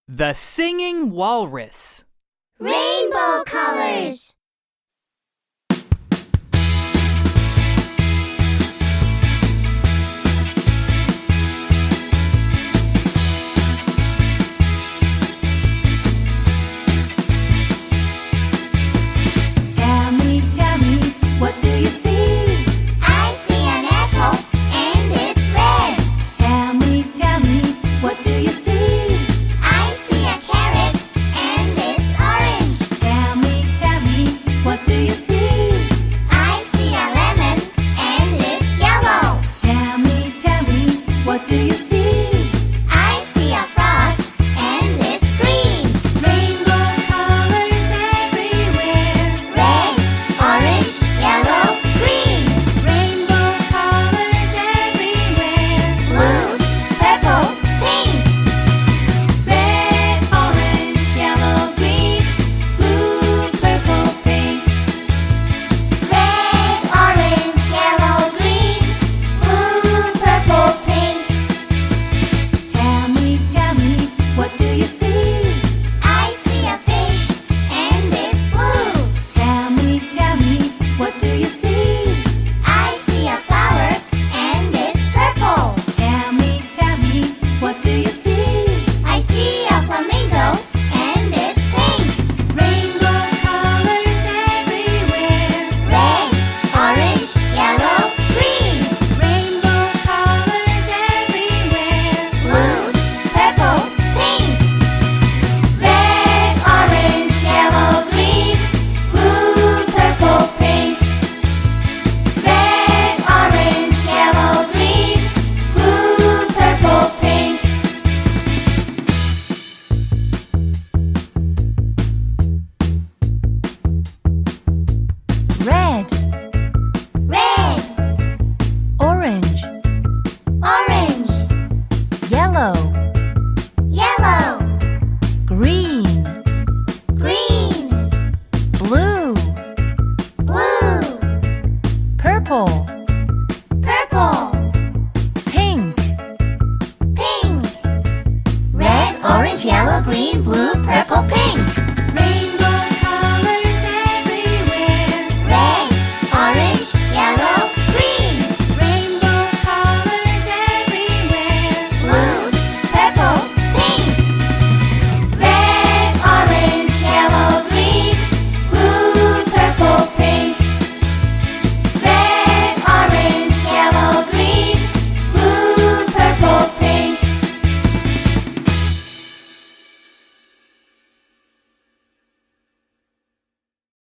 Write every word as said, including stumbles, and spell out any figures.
The Singing Walrus. Rainbow colors. Tell me, tell me, what do you see? I see an apple and it's red. Tell me, tell me, what do you see? I see a carrot and it's orange. Tell me, tell me, what do you see? I see a lemon and it's yellow. Tell me, tell me, what do you see? I see a frog and it's green. Rainbow colors everywhere. Red, orange, yellow, green. Rainbow colors everywhere. Blue, purple, pink. Red, orange, yellow, green. Blue, purple, pink. Red, orange, yellow, green. Blue, purple, pink. Tell me, tell me, what do you see? I see a fish and it's blue. Tell me, tell me, what do you see? I see a flower and it's purple. Tell me, tell me, what do you see? I see a flamingo and it's pink. Rainbow colors everywhere. Red, orange, yellow, green. Rainbow colors everywhere. Blue, purple, pink. Red, orange, yellow, green. Blue, purple, pink. Red, orange, yellow, green. Blue, purple, pink. Red, Red, orange, orange, yellow, yellow, green, green, blue, blue, purple, purple, pink. pink. Red, orange, yellow, green, blue, purple.